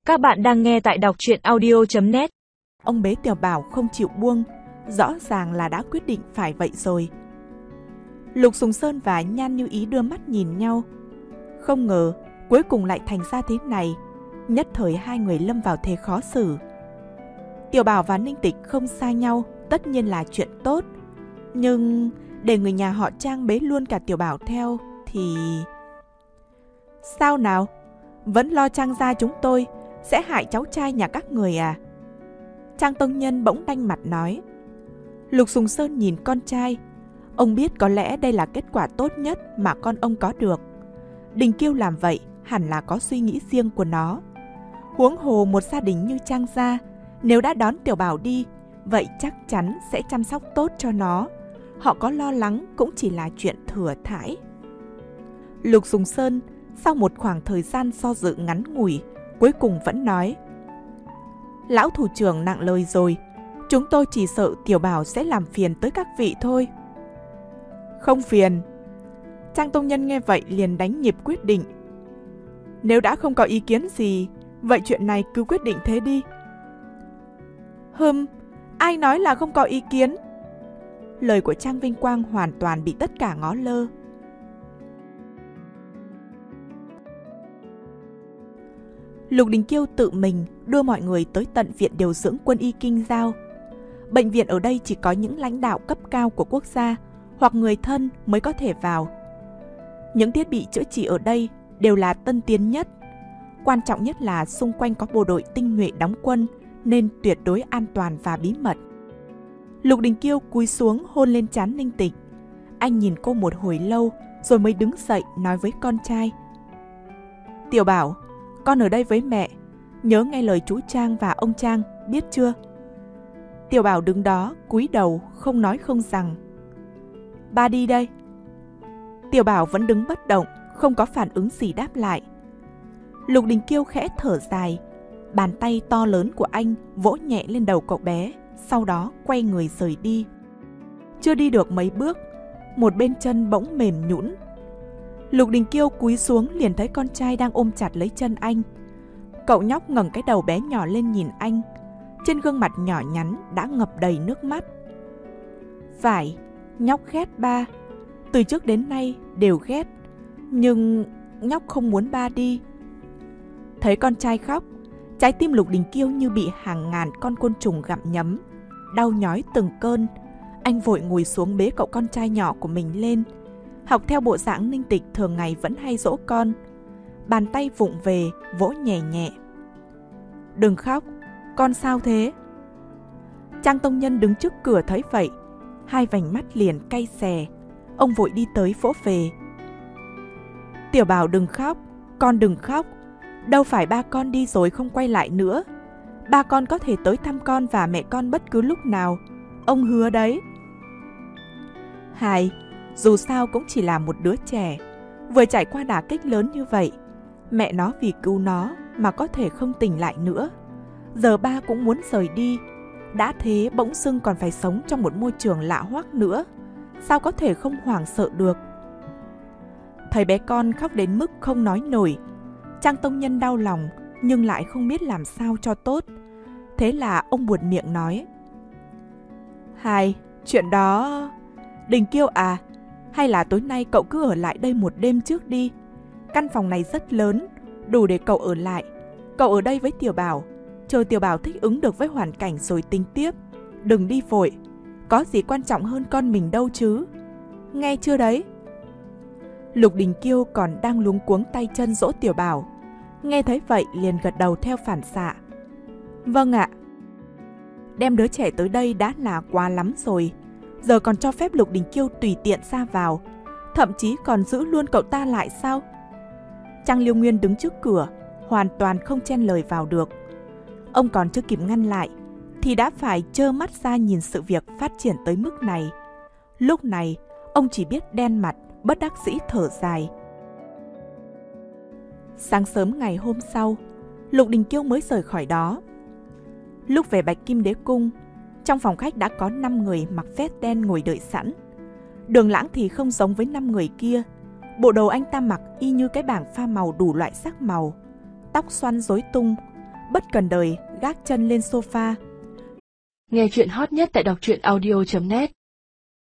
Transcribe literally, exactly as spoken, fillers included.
Các bạn đang nghe tại đọc truyện audio chấm net. Ông bế Tiểu Bảo không chịu buông, rõ ràng là đã quyết định phải vậy rồi. Lục Sùng Sơn và Nhan Như Ý đưa mắt nhìn nhau. Không ngờ, cuối cùng lại thành ra thế này. Nhất thời hai người lâm vào thế khó xử. Tiểu Bảo và Ninh Tịch không xa nhau, tất nhiên là chuyện tốt. Nhưng để người nhà họ Trang bế luôn cả Tiểu Bảo theo thì... Sao nào? Vẫn lo Trang gia chúng tôi sẽ hại cháu trai nhà các người à? Trang Tông Nhân bỗng đanh mặt nói. Lục Sùng Sơn nhìn con trai. Ông biết có lẽ đây là kết quả tốt nhất mà con ông có được. Đình Kiêu làm vậy hẳn là có suy nghĩ riêng của nó. Huống hồ một gia đình như Trang gia, nếu đã đón Tiểu Bảo đi, vậy chắc chắn sẽ chăm sóc tốt cho nó. Họ có lo lắng cũng chỉ là chuyện thừa thãi. Lục Sùng Sơn sau một khoảng thời gian do dự ngắn ngủi, cuối cùng vẫn nói. Lão thủ trưởng nặng lời rồi, chúng tôi chỉ sợ Tiểu Bảo sẽ làm phiền tới các vị thôi. Không phiền. Trang Tông Nhân nghe vậy liền đánh nhịp quyết định. Nếu đã không có ý kiến gì, vậy chuyện này cứ quyết định thế đi. Hừm, ai nói là không có ý kiến? Lời của Trang Vinh Quang hoàn toàn bị tất cả ngó lơ. Lục Đình Kiêu tự mình đưa mọi người tới tận viện điều dưỡng quân y Kinh Giao. Bệnh viện ở đây chỉ có những lãnh đạo cấp cao của quốc gia hoặc người thân mới có thể vào. Những thiết bị chữa trị ở đây đều là tân tiến nhất. Quan trọng nhất là xung quanh có bộ đội tinh nhuệ đóng quân nên tuyệt đối an toàn và bí mật. Lục Đình Kiêu cúi xuống hôn lên trán Ninh Tịch. Anh nhìn cô một hồi lâu rồi mới đứng dậy nói với con trai. Tiểu Bảo, con ở đây với mẹ, nhớ nghe lời chú Trang và ông Trang, biết chưa? Tiểu Bảo đứng đó cúi đầu không nói không rằng. Ba đi đây. Tiểu Bảo vẫn đứng bất động, không có phản ứng gì đáp lại. Lục Đình Kiêu khẽ thở dài, bàn tay to lớn của anh vỗ nhẹ lên đầu cậu bé, sau đó quay người rời đi. Chưa đi được mấy bước, một bên chân bỗng mềm nhũn. Lục Đình Kiêu cúi xuống liền thấy con trai đang ôm chặt lấy chân anh. Cậu nhóc ngẩng cái đầu bé nhỏ lên nhìn anh, trên gương mặt nhỏ nhắn đã ngập đầy nước mắt. Phải, nhóc ghét ba, từ trước đến nay đều ghét, nhưng nhóc không muốn ba đi. Thấy con trai khóc, trái tim Lục Đình Kiêu như bị hàng ngàn con côn trùng gặm nhấm, đau nhói từng cơn. Anh vội ngồi xuống bế cậu con trai nhỏ của mình lên, học theo bộ dạng Ninh Tịch thường ngày vẫn hay dỗ con. Bàn tay vụng về vỗ nhẹ nhẹ. Đừng khóc, con sao thế? Trang Tông Nhân đứng trước cửa thấy vậy, hai vành mắt liền cay xè. Ông vội đi tới vỗ về. Tiểu Bảo đừng khóc, con đừng khóc. Đâu phải ba con đi rồi không quay lại nữa. Ba con có thể tới thăm con và mẹ con bất cứ lúc nào. Ông hứa đấy. Hai, dù sao cũng chỉ là một đứa trẻ, vừa trải qua đả kích lớn như vậy. Mẹ nó vì cứu nó mà có thể không tỉnh lại nữa. Giờ ba cũng muốn rời đi. Đã thế bỗng dưng còn phải sống trong một môi trường lạ hoắc nữa. Sao có thể không hoảng sợ được? Thấy bé con khóc đến mức không nói nổi, Trang Tông Nhân đau lòng nhưng lại không biết làm sao cho tốt. Thế là ông buột miệng nói. Hai, chuyện đó... Đình Kiêu à, hay là tối nay cậu cứ ở lại đây một đêm trước đi. Căn phòng này rất lớn, đủ để cậu ở lại. Cậu ở đây với Tiểu Bảo, chờ Tiểu Bảo thích ứng được với hoàn cảnh rồi tính tiếp. Đừng đi vội, có gì quan trọng hơn con mình đâu chứ. Nghe chưa đấy? Lục Đình Kiêu còn đang luống cuống tay chân dỗ Tiểu Bảo, nghe thấy vậy liền gật đầu theo phản xạ. Vâng ạ. Đem đứa trẻ tới đây đã là quá lắm rồi, giờ còn cho phép Lục Đình Kiêu tùy tiện ra vào, thậm chí còn giữ luôn cậu ta lại sao? Trang Liêu Nguyên đứng trước cửa, hoàn toàn không chen lời vào được. Ông còn chưa kịp ngăn lại thì đã phải trơ mắt ra nhìn sự việc phát triển tới mức này. Lúc này ông chỉ biết đen mặt, bất đắc dĩ thở dài. Sáng sớm ngày hôm sau, Lục Đình Kiêu mới rời khỏi đó. Lúc về Bạch Kim Đế Cung, trong phòng khách đã có năm người mặc vest đen ngồi đợi sẵn. Đường Lãng thì không giống với năm người kia. Bộ đồ anh ta mặc y như cái bảng pha màu đủ loại sắc màu, tóc xoăn rối tung, bất cần đời gác chân lên sofa. Nghe chuyện hot nhất tại đọc truyện audio chấm net.